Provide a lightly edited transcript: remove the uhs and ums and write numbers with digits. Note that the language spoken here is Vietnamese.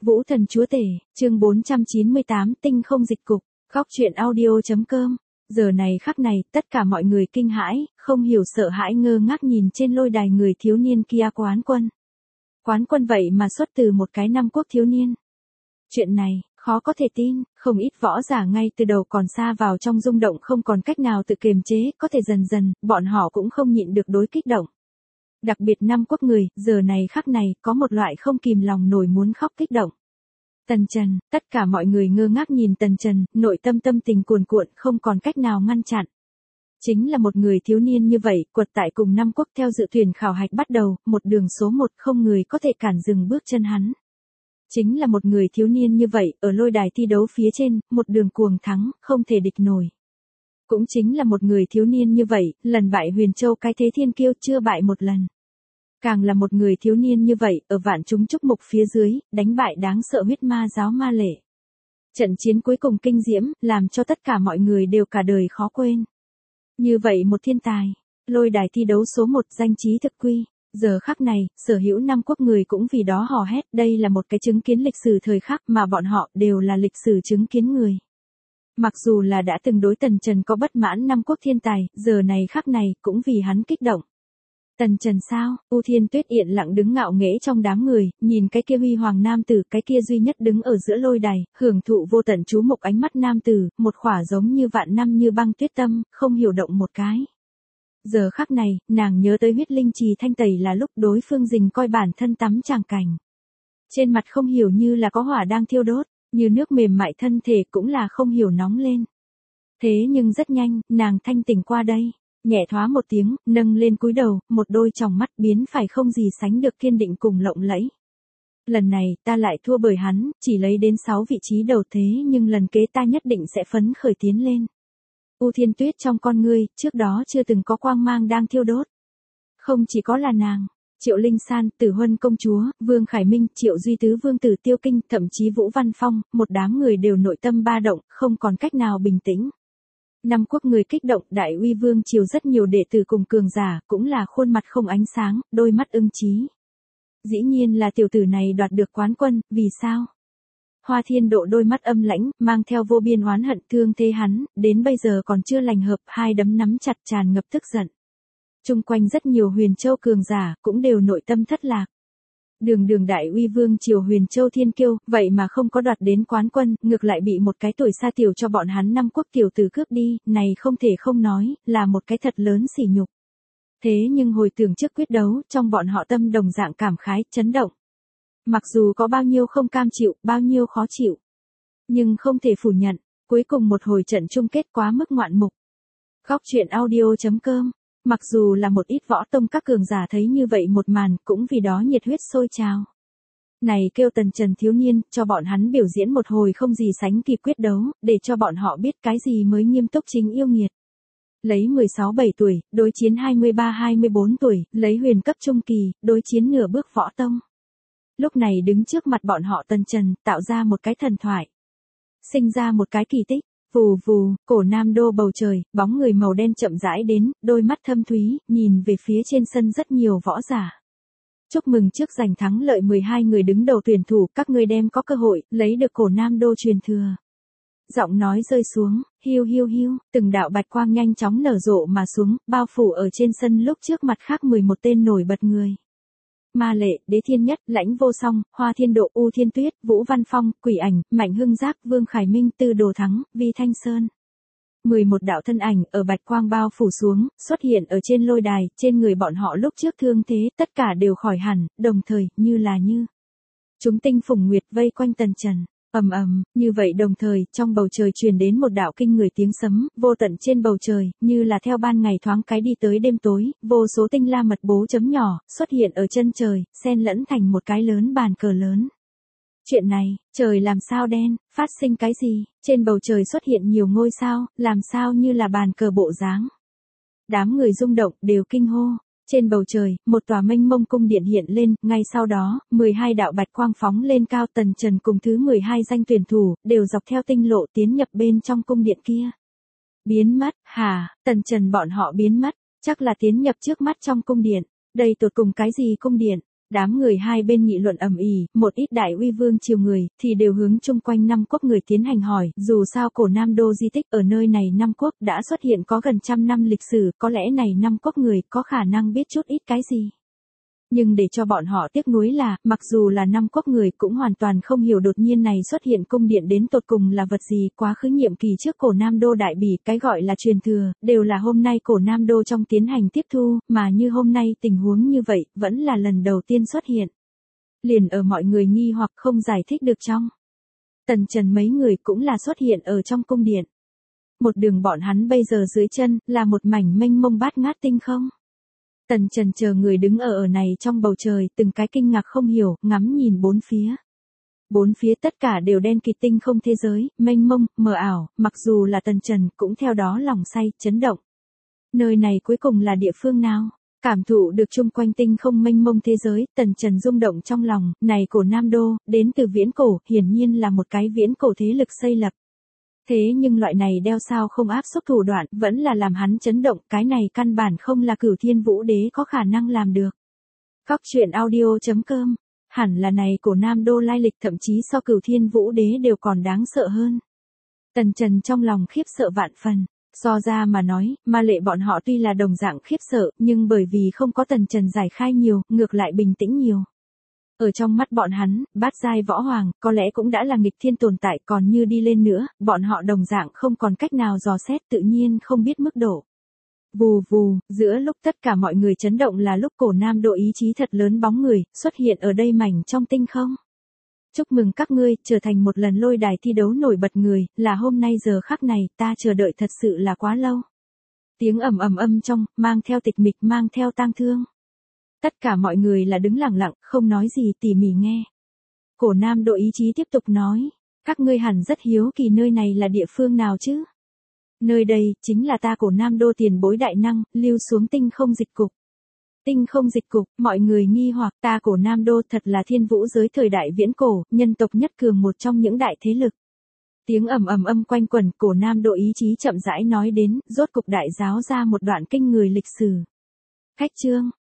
Vũ thần chúa tể, chương 498 tinh không dịch cục, góc truyện audio.com. Giờ này khắc này, tất cả mọi người kinh hãi, không hiểu sợ hãi ngơ ngác nhìn trên lôi đài người thiếu niên kia Quán Quân. Quán Quân vậy mà xuất từ một cái Nam Quốc thiếu niên. Chuyện này, khó có thể tin, không ít võ giả ngay từ đầu còn xa vào trong rung động không còn cách nào tự kiềm chế, có thể dần dần, bọn họ cũng không nhịn được đối kích động. Đặc biệt Nam Quốc người, giờ này khắc này, có một loại không kìm lòng nổi muốn khóc kích động. Tần Trần, tất cả mọi người ngơ ngác nhìn Tần Trần, nội tâm tâm tình cuồn cuộn không còn cách nào ngăn chặn. Chính là một người thiếu niên như vậy, quật tại cùng Nam Quốc theo dự tuyển khảo hạch bắt đầu, một đường số 1 không người có thể cản dừng bước chân hắn. Chính là một người thiếu niên như vậy, ở lôi đài thi đấu phía trên, một đường cuồng thắng, không thể địch nổi. Cũng chính là một người thiếu niên như vậy, lần bại Huyền Châu cái thế thiên kiêu chưa bại một lần. Càng là một người thiếu niên như vậy, ở vạn chúng chúc mục phía dưới, đánh bại đáng sợ huyết ma giáo Ma Lệ. Trận chiến cuối cùng kinh diễm, làm cho tất cả mọi người đều cả đời khó quên. Như vậy một thiên tài, lôi đài thi đấu số 1 danh trí thực quy. Giờ khắc này, sở hữu Nam Quốc người cũng vì đó hò hét, đây là một cái chứng kiến lịch sử thời khắc mà bọn họ đều là lịch sử chứng kiến người. Mặc dù là đã từng đối Tần Trần có bất mãn Nam Quốc thiên tài, giờ này khắc này cũng vì hắn kích động. Tần Trần sao? U Thiên Tuyết yên lặng đứng ngạo nghễ trong đám người, nhìn cái kia huy hoàng nam tử, cái kia duy nhất đứng ở giữa lôi đài, hưởng thụ vô tận chú mục ánh mắt nam tử, một khỏa giống như vạn năm như băng tuyết tâm, không hiểu động một cái. Giờ khắc này, nàng nhớ tới huyết linh trì thanh tẩy là lúc đối phương rình coi bản thân tắm tràng cảnh. Trên mặt không hiểu như là có hỏa đang thiêu đốt, như nước mềm mại thân thể cũng là không hiểu nóng lên. Thế nhưng rất nhanh, nàng thanh tỉnh qua đây. Nhẹ thoá một tiếng, nâng lên cúi đầu, một đôi tròng mắt biến phải không gì sánh được kiên định cùng lộng lẫy. Lần này, ta lại thua bởi hắn, chỉ lấy đến 6 vị trí đầu thế nhưng lần kế ta nhất định sẽ phấn khởi tiến lên. U Thiên Tuyết trong con ngươi, trước đó chưa từng có quang mang đang thiêu đốt. Không chỉ có là nàng, Triệu Linh San, Tử Huân công chúa, Vương Khải Minh, Triệu Duy Tứ Vương tử Tiêu Kinh, thậm chí Vũ Văn Phong, một đám người đều nội tâm ba động, không còn cách nào bình tĩnh. Nam Quốc người kích động, Đại Uy Vương triều rất nhiều đệ tử cùng cường giả, cũng là khuôn mặt không ánh sáng, đôi mắt ưng chí. Dĩ nhiên là tiểu tử này đoạt được quán quân, vì sao? Hoa Thiên Độ đôi mắt âm lãnh, mang theo vô biên oán hận thương thế hắn, đến bây giờ còn chưa lành hợp, hai đấm nắm chặt tràn ngập tức giận. Trung quanh rất nhiều Huyền Châu cường giả, cũng đều nội tâm thất lạc. Đường Đại Uy Vương triều Huyền Châu thiên kiêu, vậy mà không có đoạt đến quán quân, ngược lại bị một cái tuổi xa tiểu cho bọn hắn Nam Quốc tiểu tử cướp đi, này không thể không nói, là một cái thật lớn sỉ nhục. Thế nhưng hồi tưởng trước quyết đấu, trong bọn họ tâm đồng dạng cảm khái, chấn động. Mặc dù có bao nhiêu không cam chịu, bao nhiêu khó chịu, nhưng không thể phủ nhận, cuối cùng một hồi trận chung kết quá mức ngoạn mục. Góc truyện audio.com. Mặc dù là một ít võ tông các cường giả thấy như vậy một màn, cũng vì đó nhiệt huyết sôi trào. Này kêu Tần Trần thiếu niên, cho bọn hắn biểu diễn một hồi không gì sánh kịp quyết đấu, để cho bọn họ biết cái gì mới nghiêm túc chính yêu nghiệt. Lấy 16-17 tuổi, đối chiến 23-24 tuổi, lấy huyền cấp trung kỳ, đối chiến nửa bước võ tông. Lúc này đứng trước mặt bọn họ Tần Trần, tạo ra một cái thần thoại. Sinh ra một cái kỳ tích. Vù vù, cổ Nam Đô bầu trời, bóng người màu đen chậm rãi đến, đôi mắt thâm thúy, nhìn về phía trên sân rất nhiều võ giả. Chúc mừng trước giành thắng lợi 12 người đứng đầu tuyển thủ, các ngươi đem có cơ hội, lấy được cổ Nam Đô truyền thừa. Giọng nói rơi xuống, hiu hiu hiu, từng đạo bạch quang nhanh chóng nở rộ mà xuống, bao phủ ở trên sân lúc trước mặt khác 11 tên nổi bật người. Ma Lệ, Đế Thiên Nhất, Lãnh Vô Song, Hoa Thiên Độ, U Thiên Tuyết, Vũ Văn Phong, Quỷ Ảnh, Mạnh Hưng Giáp, Vương Khải Minh, Tư Đồ Thắng, Vi Thanh Sơn. 11 đạo thân ảnh ở bạch quang bao phủ xuống, xuất hiện ở trên lôi đài, trên người bọn họ lúc trước thương thế, tất cả đều khỏi hẳn, đồng thời, như chúng tinh phùng nguyệt vây quanh Tần Trần. Ầm ầm, như vậy đồng thời, trong bầu trời truyền đến một đạo kinh người tiếng sấm, vô tận trên bầu trời, như là theo ban ngày thoáng cái đi tới đêm tối, vô số tinh la mật bố chấm nhỏ, xuất hiện ở chân trời, xen lẫn thành một cái lớn bàn cờ lớn. Chuyện này, trời làm sao đen, phát sinh cái gì, trên bầu trời xuất hiện nhiều ngôi sao, làm sao như là bàn cờ bộ dáng. Đám người rung động, đều kinh hô. Trên bầu trời, một tòa mênh mông cung điện hiện lên, ngay sau đó, 12 đạo bạch quang phóng lên cao. Tần Trần cùng thứ 12 danh tuyển thủ, đều dọc theo tinh lộ tiến nhập bên trong cung điện kia. Biến mất, hả, Tần Trần bọn họ biến mất, chắc là tiến nhập trước mắt trong cung điện. Đây tột cùng cái gì cung điện? Đám người hai bên nghị luận ầm ĩ, một ít đại uy vương triều người, thì đều hướng chung quanh Nam Quốc người tiến hành hỏi, dù sao cổ Nam Đô di tích ở nơi này Nam Quốc đã xuất hiện có gần 100 năm lịch sử, có lẽ này Nam Quốc người có khả năng biết chút ít cái gì. Nhưng để cho bọn họ tiếc nuối là, mặc dù là Nam Quốc người cũng hoàn toàn không hiểu đột nhiên này xuất hiện cung điện đến tột cùng là vật gì. Quá khứ nhiệm kỳ trước cổ Nam Đô đại bỉ, cái gọi là truyền thừa, đều là hôm nay cổ Nam Đô trong tiến hành tiếp thu, mà như hôm nay tình huống như vậy, vẫn là lần đầu tiên xuất hiện. Liền ở mọi người nghi hoặc không giải thích được trong. Tần Trần mấy người cũng là xuất hiện ở trong cung điện. Một đường bọn hắn bây giờ dưới chân, là một mảnh mênh mông bát ngát tinh không. Tần Trần chờ người đứng ở này trong bầu trời, từng cái kinh ngạc không hiểu, ngắm nhìn bốn phía. Bốn phía tất cả đều đen kịt tinh không thế giới, mênh mông, mờ ảo, mặc dù là Tần Trần cũng theo đó lòng say, chấn động. Nơi này cuối cùng là địa phương nào? Cảm thụ được chung quanh tinh không mênh mông thế giới, Tần Trần rung động trong lòng, này cổ Nam Đô, đến từ viễn cổ, hiển nhiên là một cái viễn cổ thế lực xây lập. Thế nhưng loại này đeo sao không áp xúc thủ đoạn, vẫn là làm hắn chấn động, cái này căn bản không là Cửu Thiên Vũ Đế có khả năng làm được. Góc truyện audio.com, hẳn là này cổ Nam Đô lai lịch thậm chí so Cửu Thiên Vũ Đế đều còn đáng sợ hơn. Tần Trần trong lòng khiếp sợ vạn phần. So ra mà nói, Ma Lệ bọn họ tuy là đồng dạng khiếp sợ, nhưng bởi vì không có Tần Trần giải khai nhiều, ngược lại bình tĩnh nhiều. Ở trong mắt bọn hắn, bát giai võ hoàng, có lẽ cũng đã là nghịch thiên tồn tại, còn như đi lên nữa, bọn họ đồng dạng không còn cách nào dò xét, tự nhiên không biết mức độ. Vù vù, giữa lúc tất cả mọi người chấn động là lúc cổ Nam Đô ý chí thật lớn bóng người, xuất hiện ở đây mảnh trong tinh không. Chúc mừng các ngươi, trở thành một lần lôi đài thi đấu nổi bật người, là hôm nay giờ khắc này, ta chờ đợi thật sự là quá lâu. Tiếng ầm ầm âm trong, mang theo tịch mịch, mang theo tang thương. Tất cả mọi người là đứng lặng lặng, không nói gì, tỉ mỉ nghe. Cổ Nam Đô ý chí tiếp tục nói, các ngươi hẳn rất hiếu kỳ nơi này là địa phương nào chứ? Nơi đây, chính là ta cổ Nam Đô tiền bối đại năng, lưu xuống tinh không dịch cục. Tinh không dịch cục, mọi người nghi hoặc ta cổ Nam Đô thật là thiên vũ giới thời đại viễn cổ, nhân tộc nhất cường một trong những đại thế lực. Tiếng ầm ầm âm quanh quẩn, cổ Nam Đô ý chí chậm rãi nói đến, rốt cục đại giáo ra một đoạn kinh người lịch sử. Khách chương.